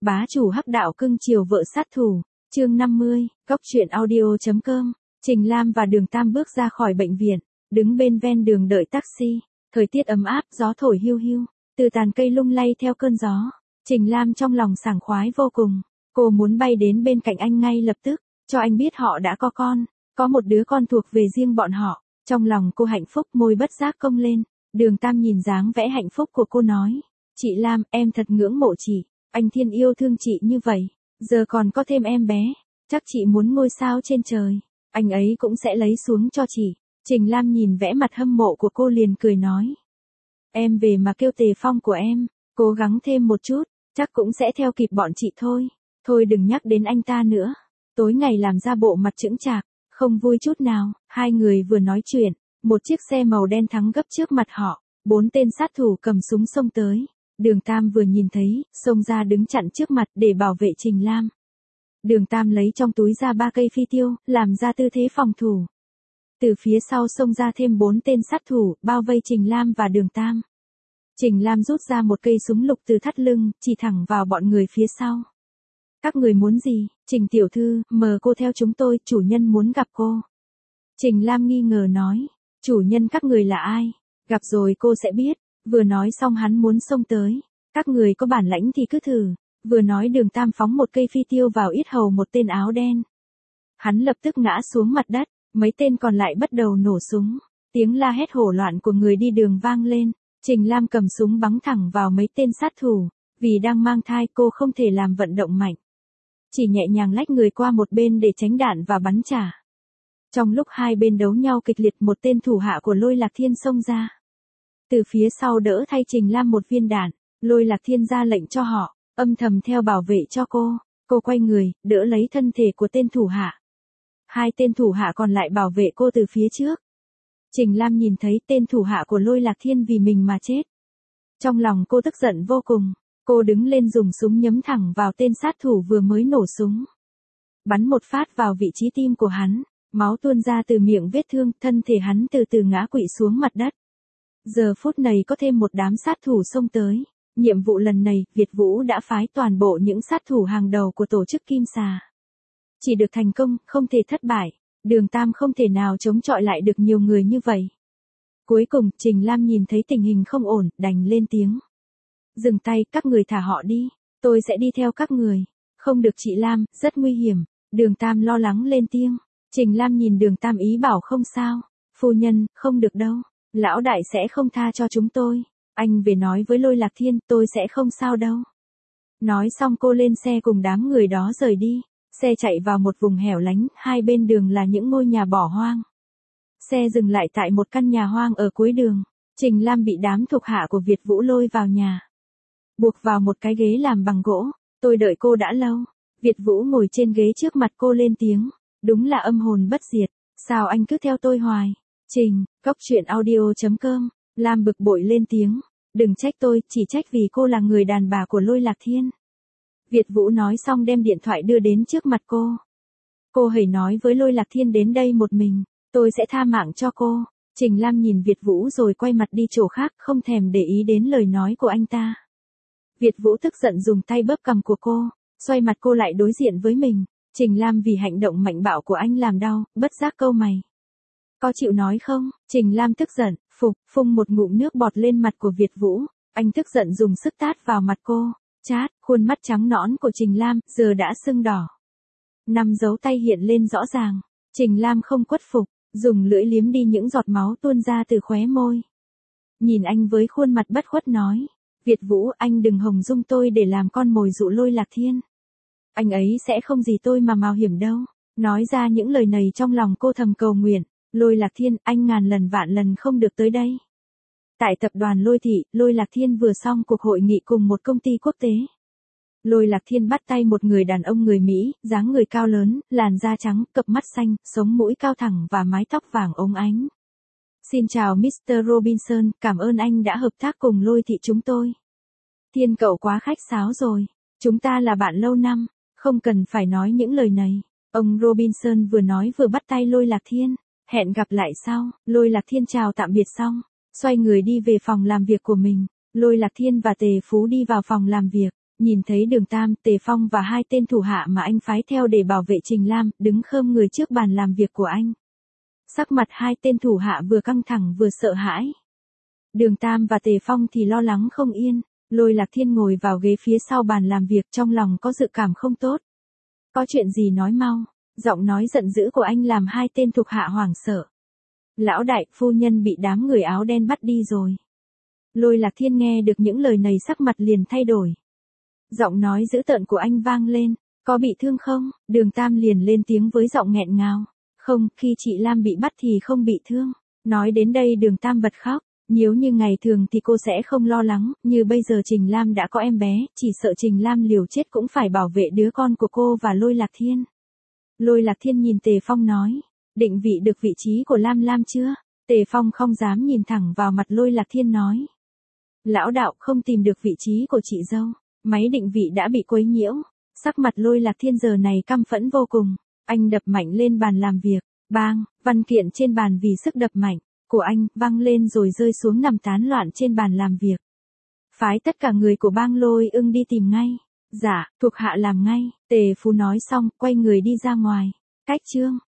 Bá chủ hắc đạo cưng chiều vợ sát thủ, chương 50, Cóc truyện audio.com. Trình Lam và Đường Tam bước ra khỏi bệnh viện, đứng bên ven đường đợi taxi. Thời tiết ấm áp, gió thổi hiu hiu, từ tàn cây lung lay theo cơn gió. Trình Lam trong lòng sảng khoái vô cùng, cô muốn bay đến bên cạnh anh ngay lập tức, cho anh biết họ đã có con, có một đứa con thuộc về riêng bọn họ. Trong lòng cô hạnh phúc, môi bất giác cong lên. Đường Tam nhìn dáng vẻ hạnh phúc của cô nói, chị Lam, em thật ngưỡng mộ chị, anh Thiên yêu thương chị như vậy, giờ còn có thêm em bé, chắc chị muốn ngôi sao trên trời, anh ấy cũng sẽ lấy xuống cho chị. Trình Lam nhìn vẻ mặt hâm mộ của cô liền cười nói, em về mà kêu Tề Phong của em, cố gắng thêm một chút, chắc cũng sẽ theo kịp bọn chị thôi. Thôi đừng nhắc đến anh ta nữa. Tối ngày làm ra bộ mặt chững chạc, không vui chút nào. Hai người vừa nói chuyện, một chiếc xe màu đen thắng gấp trước mặt họ, 4 tên sát thủ cầm súng xông tới. Đường Tam vừa nhìn thấy, xông ra đứng chặn trước mặt để bảo vệ Trình Lam. Đường Tam lấy trong túi ra 3 cây phi tiêu, làm ra tư thế phòng thủ. Từ phía sau xông ra thêm 4 tên sát thủ, bao vây Trình Lam và Đường Tam. Trình Lam rút ra một cây súng lục từ thắt lưng, chỉ thẳng vào bọn người phía sau. Các người muốn gì? Trình tiểu thư, mời cô theo chúng tôi, chủ nhân muốn gặp cô. Trình Lam nghi ngờ nói, chủ nhân các người là ai? Gặp rồi cô sẽ biết. Vừa nói xong hắn muốn xông tới. Các người có bản lãnh thì cứ thử. Vừa nói Đường Tam phóng một cây phi tiêu vào yết hầu một tên áo đen. Hắn lập tức ngã xuống mặt đất, mấy tên còn lại bắt đầu nổ súng. Tiếng la hét hổ loạn của người đi đường vang lên. Trình Lam cầm súng bắn thẳng vào mấy tên sát thủ. Vì đang mang thai cô không thể làm vận động mạnh. Chỉ nhẹ nhàng lách người qua một bên để tránh đạn và bắn trả. Trong lúc hai bên đấu nhau kịch liệt, một tên thủ hạ của Lôi Lạc Thiên xông ra. Từ phía sau đỡ thay Trình Lam một viên đạn, Lôi Lạc Thiên ra lệnh cho họ, âm thầm theo bảo vệ cho cô. Cô quay người, đỡ lấy thân thể của tên thủ hạ. Hai tên thủ hạ còn lại bảo vệ cô từ phía trước. Trình Lam nhìn thấy tên thủ hạ của Lôi Lạc Thiên vì mình mà chết. Trong lòng cô tức giận vô cùng. Cô đứng lên dùng súng nhắm thẳng vào tên sát thủ vừa mới nổ súng. Bắn một phát vào vị trí tim của hắn, máu tuôn ra từ miệng vết thương, thân thể hắn từ từ ngã quỵ xuống mặt đất. Giờ phút này có thêm một đám sát thủ xông tới. Nhiệm vụ lần này, Việt Vũ đã phái toàn bộ những sát thủ hàng đầu của tổ chức Kim Xà. Chỉ được thành công, không thể thất bại. Đường Tam không thể nào chống chọi lại được nhiều người như vậy. Cuối cùng, Trình Lam nhìn thấy tình hình không ổn, đành lên tiếng. Dừng tay, các người thả họ đi, tôi sẽ đi theo các người. Không được chị Lam, rất nguy hiểm. Đường Tam lo lắng lên tiếng. Trình Lam nhìn Đường Tam ý bảo không sao. Phu nhân, không được đâu. Lão đại sẽ không tha cho chúng tôi. Anh về nói với Lôi Lạc Thiên, tôi sẽ không sao đâu. Nói xong cô lên xe cùng đám người đó rời đi. Xe chạy vào một vùng hẻo lánh, hai bên đường là những ngôi nhà bỏ hoang. Xe dừng lại tại một căn nhà hoang ở cuối đường. Trình Lam bị đám thuộc hạ của Việt Vũ lôi vào nhà. Buộc vào một cái ghế làm bằng gỗ. Tôi đợi cô đã lâu. Việt Vũ ngồi trên ghế trước mặt cô lên tiếng. Đúng là âm hồn bất diệt. Sao anh cứ theo tôi hoài? Trình, Cóc truyện audio.com. Lam bực bội lên tiếng. Đừng trách tôi, chỉ trách vì cô là người đàn bà của Lôi Lạc Thiên. Việt Vũ nói xong đem điện thoại đưa đến trước mặt cô. Cô hãy nói với Lôi Lạc Thiên đến đây một mình. Tôi sẽ tha mạng cho cô. Trình Lam nhìn Việt Vũ rồi quay mặt đi chỗ khác, không thèm để ý đến lời nói của anh ta. Việt Vũ tức giận dùng tay bóp cằm của cô, xoay mặt cô lại đối diện với mình. Trình Lam vì hành động mạnh bạo của anh làm đau, bất giác cau mày. Có chịu nói không? Trình Lam tức giận, phun một ngụm nước bọt lên mặt của Việt Vũ. Anh tức giận dùng sức tát vào mặt cô. Chát, khuôn mắt trắng nõn của Trình Lam giờ đã sưng đỏ. 5 dấu tay hiện lên rõ ràng. Trình Lam không khuất phục, dùng lưỡi liếm đi những giọt máu tuôn ra từ khóe môi. Nhìn anh với khuôn mặt bất khuất nói. Việt Vũ, anh đừng hòng dung tôi để làm con mồi dụ Lôi Lạc Thiên. Anh ấy sẽ không gì tôi mà mạo hiểm đâu. Nói ra những lời này trong lòng cô thầm cầu nguyện. Lôi Lạc Thiên, anh ngàn lần vạn lần không được tới đây. Tại tập đoàn Lôi Thị, Lôi Lạc Thiên vừa xong cuộc hội nghị cùng một công ty quốc tế. Lôi Lạc Thiên bắt tay một người đàn ông người Mỹ, dáng người cao lớn, làn da trắng, cặp mắt xanh, sống mũi cao thẳng và mái tóc vàng óng ánh. Xin chào Mr. Robinson, cảm ơn anh đã hợp tác cùng Lôi Thị chúng tôi. Thiên cậu quá khách sáo rồi. Chúng ta là bạn lâu năm, không cần phải nói những lời này. Ông Robinson vừa nói vừa bắt tay Lôi Lạc Thiên. Hẹn gặp lại sau. Lôi Lạc Thiên chào tạm biệt xong, xoay người đi về phòng làm việc của mình. Lôi Lạc Thiên và Tề Phú đi vào phòng làm việc. Nhìn thấy Đường Tam, Tề Phong và hai tên thủ hạ mà anh phái theo để bảo vệ Trình Lam, đứng khom người trước bàn làm việc của anh. Sắc mặt hai tên thủ hạ vừa căng thẳng vừa sợ hãi. Đường Tam và Tề Phong thì lo lắng không yên, Lôi Lạc Thiên ngồi vào ghế phía sau bàn làm việc trong lòng có dự cảm không tốt. Có chuyện gì nói mau, giọng nói giận dữ của anh làm hai tên thuộc hạ hoảng sợ. Lão đại, phu nhân bị đám người áo đen bắt đi rồi. Lôi Lạc Thiên nghe được những lời này sắc mặt liền thay đổi. Giọng nói dữ tợn của anh vang lên, có bị thương không? Đường Tam liền lên tiếng với giọng nghẹn ngào. Không, khi chị Lam bị bắt thì không bị thương. Nói đến đây Đường Tam bật khóc. Nếu như ngày thường thì cô sẽ không lo lắng, như bây giờ Trình Lam đã có em bé, chỉ sợ Trình Lam liều chết cũng phải bảo vệ đứa con của cô và Lôi Lạc Thiên. Lôi Lạc Thiên nhìn Tề Phong nói, định vị được vị trí của Lam Lam chưa? Tề Phong không dám nhìn thẳng vào mặt Lôi Lạc Thiên nói. Lão đạo, không tìm được vị trí của chị dâu, máy định vị đã bị quấy nhiễu. Sắc mặt Lôi Lạc Thiên giờ này căm phẫn vô cùng, anh đập mạnh lên bàn làm việc, bang, văn kiện trên bàn vì sức đập mạnh của anh văng lên rồi rơi xuống nằm tán loạn trên bàn làm việc. Phái tất cả người của bang Lôi Ưng đi tìm ngay. Dạ, thuộc hạ làm ngay. Tề Phú nói xong, quay người đi ra ngoài. Cách chương